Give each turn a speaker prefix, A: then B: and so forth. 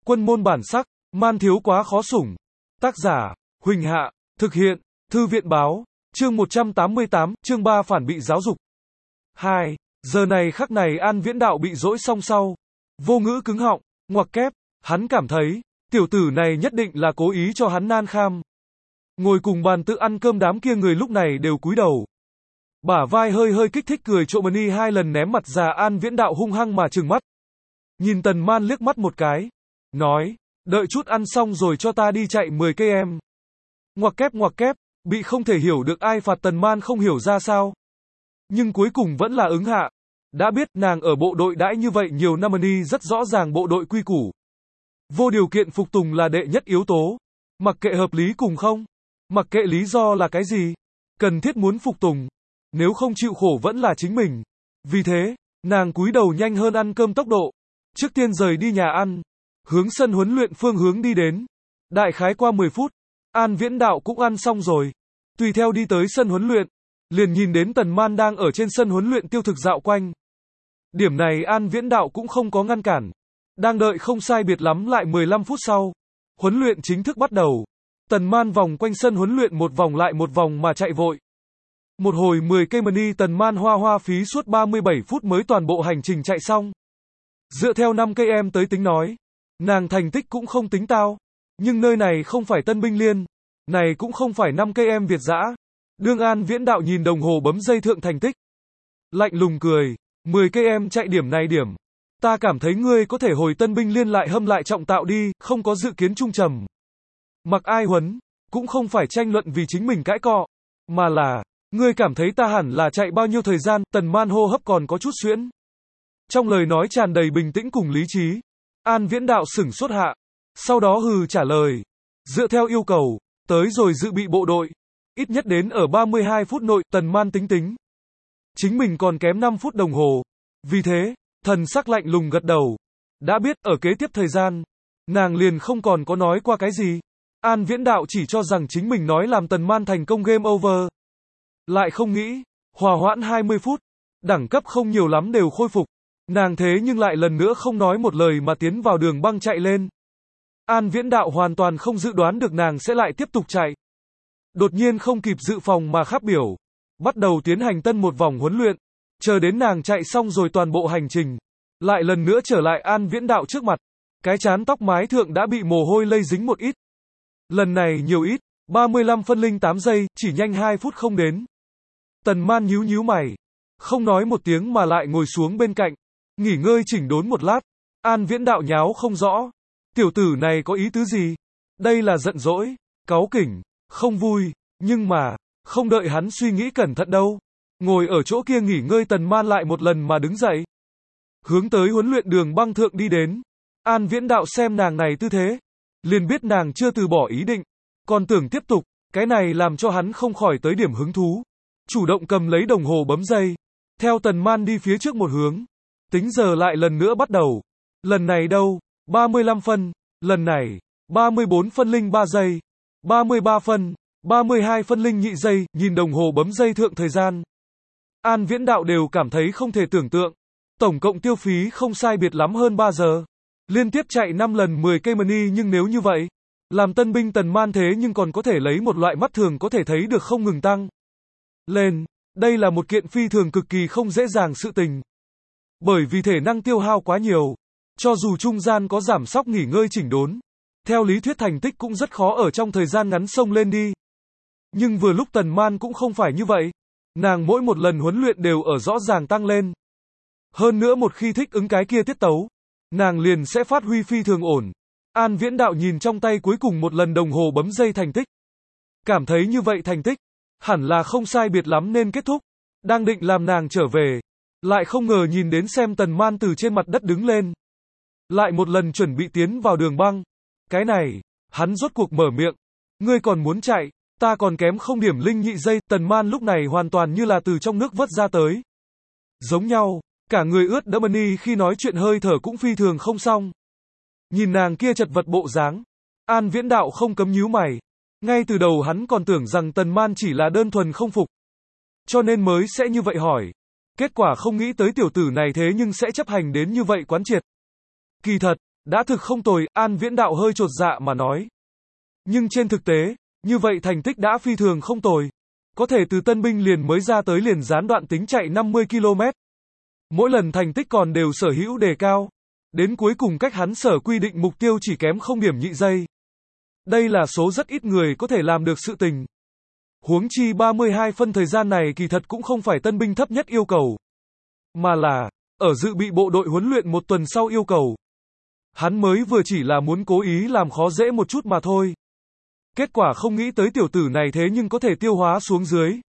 A: Quân môn bản sắc, man thiếu quá khó sủng. Tác giả, Huỳnh Hạ, thực hiện, Thư viện báo, chương 188, chương 3 phản bị giáo dục. 2. Giờ này khắc này An Viễn Đạo bị dỗi xong sau. Vô ngữ cứng họng, ngoặc kép, hắn cảm thấy, tiểu tử này nhất định là cố ý cho hắn nan kham. Ngồi cùng bàn tự ăn cơm đám kia người lúc này đều cúi đầu. Bả vai hơi hơi kích thích cười trộm ni 2 lần ném mặt ra An Viễn Đạo hung hăng mà trừng mắt. Nhìn Tần Man liếc mắt một cái. Nói, đợi chút ăn xong rồi cho ta đi chạy 10 cây em. Ngoặc kép, bị không thể hiểu được ai phạt Tần Man không hiểu ra sao. Nhưng cuối cùng vẫn là ứng hạ. Đã biết nàng ở bộ đội đãi như vậy nhiều năm ni rất rõ ràng bộ đội quy củ. Vô điều kiện phục tùng là đệ nhất yếu tố. Mặc kệ hợp lý cùng không. Mặc kệ lý do là cái gì. Cần thiết muốn phục tùng. Nếu không chịu khổ vẫn là chính mình. Vì thế, nàng cúi đầu nhanh hơn ăn cơm tốc độ. Trước tiên rời đi nhà ăn. Hướng sân huấn luyện phương hướng đi đến. Đại khái qua 10 phút. An Viễn Đạo cũng ăn xong rồi. Tùy theo đi tới sân huấn luyện. Liền nhìn đến Tần Man đang ở trên sân huấn luyện tiêu thực dạo quanh. Điểm này An Viễn Đạo cũng không có ngăn cản. Đang đợi không sai biệt lắm lại 15 phút sau. Huấn luyện chính thức bắt đầu. Tần Man vòng quanh sân huấn luyện một vòng lại một vòng mà chạy vội. Một hồi 10 cây money Tần Man hoa phí suốt 37 phút mới toàn bộ hành trình chạy xong. Dựa theo 5 cây em tới tính nói. Nàng thành tích cũng không tính tao. Nhưng nơi này không phải Tân Binh Liên. Này cũng không phải 5 cây em Việt dã. Đương An Viễn Đạo nhìn đồng hồ bấm dây thượng thành tích. Lạnh lùng cười. 10 cây em chạy điểm này điểm. Ta cảm thấy ngươi có thể hồi Tân Binh Liên lại hâm lại trọng tạo đi, không có dự kiến trung trầm. Mặc ai huấn, cũng không phải tranh luận vì chính mình cãi cọ. Mà là, ngươi cảm thấy ta hẳn là chạy bao nhiêu thời gian, Tần Man hô hấp còn có chút xuyễn. Trong lời nói tràn đầy bình tĩnh cùng lý trí. An Viễn Đạo sửng sốt hạ. Sau đó hừ trả lời. Dựa theo yêu cầu, tới rồi dự bị bộ đội. Ít nhất đến ở 32 phút nội, Tần Man tính. Chính mình còn kém 5 phút đồng hồ. Vì thế, thần sắc lạnh lùng gật đầu. Đã biết, ở kế tiếp thời gian, nàng liền không còn có nói qua cái gì. An Viễn Đạo chỉ cho rằng chính mình nói làm Tần Man thành công game over. Lại không nghĩ, hòa hoãn 20 phút, đẳng cấp không nhiều lắm đều khôi phục. Nàng thế nhưng lại lần nữa không nói một lời mà tiến vào đường băng chạy lên. An Viễn Đạo hoàn toàn không dự đoán được nàng sẽ lại tiếp tục chạy. Đột nhiên không kịp dự phòng mà khắc biểu. Bắt đầu tiến hành tân một vòng huấn luyện. Chờ đến nàng chạy xong rồi toàn bộ hành trình. Lại lần nữa trở lại An Viễn Đạo trước mặt. Cái chán tóc mái thượng đã bị mồ hôi lây dính một ít. Lần này nhiều ít, 35 phân linh 8 giây, chỉ nhanh 2 phút không đến. Tần Man nhíu mày. Không nói một tiếng mà lại ngồi xuống bên cạnh. Nghỉ ngơi chỉnh đốn một lát. An Viễn Đạo nháo không rõ. Tiểu tử này có ý tứ gì? Đây là giận dỗi, cáu kỉnh, không vui. Nhưng mà, không đợi hắn suy nghĩ cẩn thận đâu. Ngồi ở chỗ kia nghỉ ngơi Tần Man lại một lần mà đứng dậy. Hướng tới huấn luyện đường băng thượng đi đến. An Viễn Đạo xem nàng này tư thế. Liền biết nàng chưa từ bỏ ý định. Còn tưởng tiếp tục. Cái này làm cho hắn không khỏi tới điểm hứng thú. Chủ động cầm lấy đồng hồ bấm dây. Theo Tần Man đi phía trước một hướng. Tính giờ lại lần nữa bắt đầu. Lần này đâu? 35 phân. Lần này, 34 phân linh 3 giây. 33 phân. 32 phân linh nhị giây. Nhìn đồng hồ bấm dây thượng thời gian. An Viễn Đạo đều cảm thấy không thể tưởng tượng. Tổng cộng tiêu phí không sai biệt lắm hơn 3 giờ. Liên tiếp chạy 5 lần 10 cây money nhưng nếu như vậy. Làm tân binh Tần Man thế nhưng còn có thể lấy một loại mắt thường có thể thấy được không ngừng tăng lên. Đây là một kiện phi thường cực kỳ không dễ dàng sự tình. Bởi vì thể năng tiêu hao quá nhiều. Cho dù trung gian có giảm sóc nghỉ ngơi chỉnh đốn. Theo lý thuyết thành tích cũng rất khó ở trong thời gian ngắn xông lên đi. Nhưng vừa lúc Tần Man cũng không phải như vậy. Nàng mỗi một lần huấn luyện đều ở rõ ràng tăng lên. Hơn nữa một khi thích ứng cái kia tiết tấu. Nàng liền sẽ phát huy phi thường ổn. An Viễn Đạo nhìn trong tay cuối cùng một lần đồng hồ bấm dây thành tích. Cảm thấy như vậy thành tích. Hẳn là không sai biệt lắm nên kết thúc. Đang định làm nàng trở về. Lại không ngờ nhìn đến xem Tần Man từ trên mặt đất đứng lên. Lại một lần chuẩn bị tiến vào đường băng. Cái này, hắn rốt cuộc mở miệng. Ngươi còn muốn chạy, ta còn kém không điểm linh nhị giây. Tần Man lúc này hoàn toàn như là từ trong nước vớt ra tới. Giống nhau, cả người ướt đẫm money khi nói chuyện hơi thở cũng phi thường không xong. Nhìn nàng kia chật vật bộ dáng. An Viễn Đạo không cấm nhíu mày. Ngay từ đầu hắn còn tưởng rằng Tần Man chỉ là đơn thuần không phục. Cho nên mới sẽ như vậy hỏi. Kết quả không nghĩ tới tiểu tử này thế nhưng sẽ chấp hành đến như vậy quán triệt. Kỳ thật, Đã thực không tồi, An Viễn Đạo hơi chột dạ mà nói. Nhưng trên thực tế, như vậy thành tích đã phi thường không tồi. Có thể từ tân binh liền mới ra tới liền gián đoạn tính chạy 50 km. Mỗi lần thành tích còn đều sở hữu đề cao. Đến cuối cùng cách hắn sở quy định mục tiêu chỉ kém 0,2 giây. Đây là số rất ít người có thể làm được sự tình. Huống chi 32 phân thời gian này kỳ thật cũng không phải tân binh thấp nhất yêu cầu. Mà là, ở dự bị bộ đội huấn luyện một tuần sau yêu cầu. Hắn mới vừa chỉ là muốn cố ý làm khó dễ một chút mà thôi. Kết quả không nghĩ tới tiểu tử này thế nhưng có thể tiêu hóa xuống dưới.